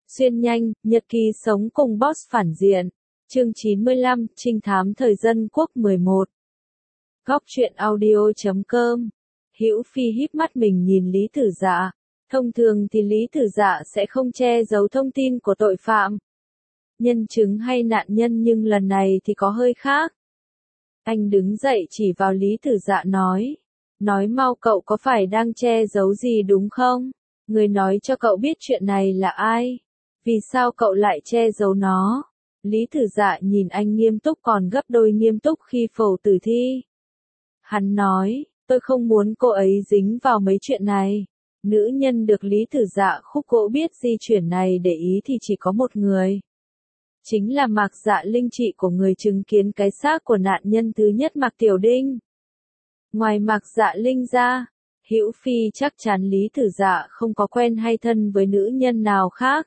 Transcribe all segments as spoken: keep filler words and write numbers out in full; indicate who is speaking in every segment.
Speaker 1: Xuyên nhanh, nhật ký sống cùng boss phản diện. Chương chín mươi lăm, trinh thám thời dân quốc mười một. Góc truyện audio chấm com. Hữu Phi híp mắt mình nhìn Lý Tử Dạ. Thông thường thì Lý Tử Dạ sẽ không che giấu thông tin của tội phạm, nhân chứng hay nạn nhân, nhưng lần này thì có hơi khác. Anh đứng dậy chỉ vào Lý Tử Dạ nói. Nói mau, cậu có phải đang che giấu gì đúng không? Người nói cho cậu biết chuyện này là ai? Vì sao cậu lại che giấu nó? Lý Tử Dạ nhìn anh nghiêm túc, còn gấp đôi nghiêm túc khi phẫu tử thi. Hắn nói, tôi không muốn cô ấy dính vào mấy chuyện này. Nữ nhân được Lý Tử Dạ khúc gỗ biết di chuyển này để ý thì chỉ có một người. Chính là Mạc Dạ Linh, chị của người chứng kiến cái xác của nạn nhân thứ nhất Mạc Tiểu Đinh. Ngoài Mạc Dạ Linh ra, Hữu Phi chắc chắn Lý Tử Dạ không có quen hay thân với nữ nhân nào khác.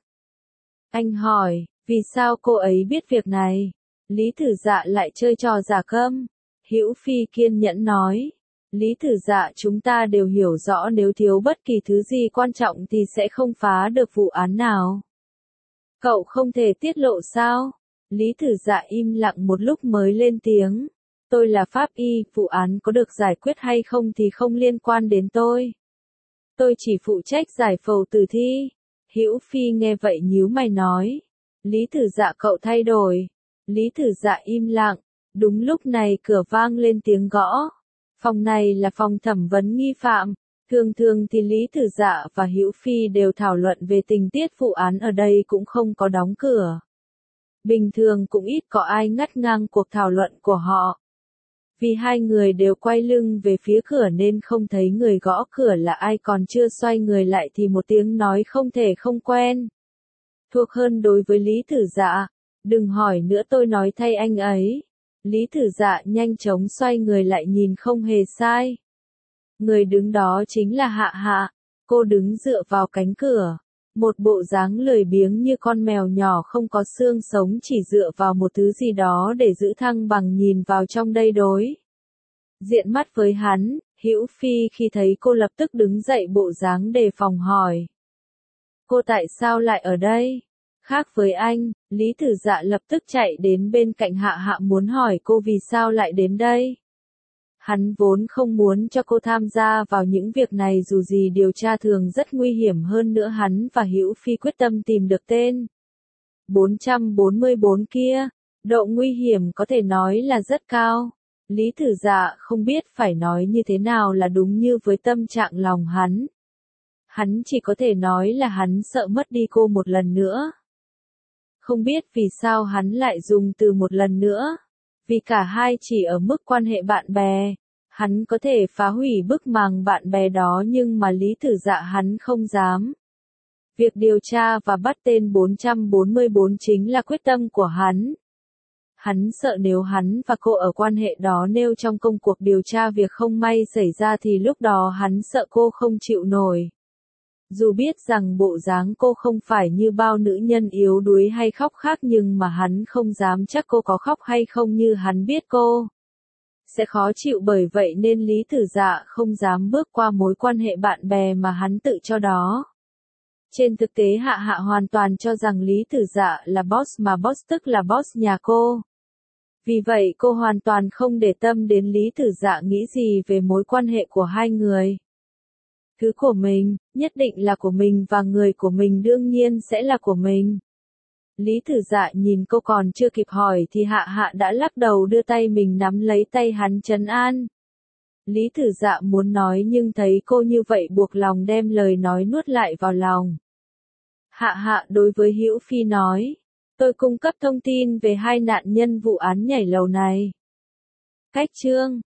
Speaker 1: Anh hỏi, vì sao cô ấy biết việc này? Lý Tử Dạ lại chơi trò giả câm. Hữu Phi kiên nhẫn nói, Lý Tử Dạ, chúng ta đều hiểu rõ nếu thiếu bất kỳ thứ gì quan trọng thì sẽ không phá được vụ án nào. Cậu không thể tiết lộ sao? Lý Tử Dạ im lặng một lúc mới lên tiếng. Tôi là pháp y, vụ án có được giải quyết hay không thì không liên quan đến tôi. Tôi chỉ phụ trách giải phẫu tử thi. Hữu Phi nghe vậy nhíu mày nói. Lý Tử Dạ, cậu thay đổi. Lý Tử Dạ im lặng. Đúng lúc này cửa vang lên tiếng gõ. Phòng này là phòng thẩm vấn nghi phạm. Thường thường thì Lý Tử Dạ và Hữu Phi đều thảo luận về tình tiết vụ án, ở đây cũng không có đóng cửa. Bình thường cũng ít có ai ngắt ngang cuộc thảo luận của họ. Vì hai người đều quay lưng về phía cửa nên không thấy người gõ cửa là ai, còn chưa xoay người lại thì một tiếng nói không thể không quen. Thuộc hơn đối với Lý Tử Dạ. Đừng hỏi nữa, tôi nói thay anh ấy. Lý Tử Dạ nhanh chóng xoay người lại nhìn không hề sai. Người đứng đó chính là Hạ Hạ. Cô đứng dựa vào cánh cửa. Một bộ dáng lười biếng như con mèo nhỏ không có xương sống, chỉ dựa vào một thứ gì đó để giữ thăng bằng, nhìn vào trong đây đối diện mắt với hắn. Hữu Phi khi thấy cô lập tức đứng dậy, bộ dáng đề phòng hỏi. Cô tại sao lại ở đây? Khác với anh, Lý Tử Dạ lập tức chạy đến bên cạnh Hạ Hạ muốn hỏi cô vì sao lại đến đây. Hắn vốn không muốn cho cô tham gia vào những việc này, dù gì điều tra thường rất nguy hiểm, hơn nữa hắn và Hữu Phi quyết tâm tìm được tên bốn trăm bốn mươi bốn kia. Độ nguy hiểm có thể nói là rất cao. Lý Tử Dạ không biết phải nói như thế nào là đúng như với tâm trạng lòng hắn. Hắn chỉ có thể nói là hắn sợ mất đi cô một lần nữa. Không biết vì sao hắn lại dùng từ một lần nữa. Vì cả hai chỉ ở mức quan hệ bạn bè. Hắn có thể phá hủy bức màng bạn bè đó, nhưng mà Lý Tử Dạ hắn không dám. Việc điều tra và bắt tên bốn trăm bốn mươi bốn chính là quyết tâm của hắn. Hắn sợ nếu hắn và cô ở quan hệ đó, nêu trong công cuộc điều tra việc không may xảy ra thì lúc đó hắn sợ cô không chịu nổi. Dù biết rằng bộ dáng cô không phải như bao nữ nhân yếu đuối hay khóc khác, nhưng mà hắn không dám chắc cô có khóc hay không, như hắn biết cô sẽ khó chịu, bởi vậy nên Lý Tử Dạ không dám bước qua mối quan hệ bạn bè mà hắn tự cho đó. Trên thực tế Hạ Hạ hoàn toàn cho rằng Lý Tử Dạ là boss, mà boss tức là boss nhà cô. Vì vậy cô hoàn toàn không để tâm đến Lý Tử Dạ nghĩ gì về mối quan hệ của hai người. Thứ của mình, nhất định là của mình, và người của mình đương nhiên sẽ là của mình. Lý Tử Dạ nhìn cô còn chưa kịp hỏi thì Hạ Hạ đã lắc đầu, đưa tay mình nắm lấy tay hắn trấn an. Lý Tử Dạ muốn nói nhưng thấy cô như vậy buộc lòng đem lời nói nuốt lại vào lòng. Hạ Hạ đối với Hữu Phi nói, tôi cung cấp thông tin về hai nạn nhân vụ án nhảy lầu này. Cách chương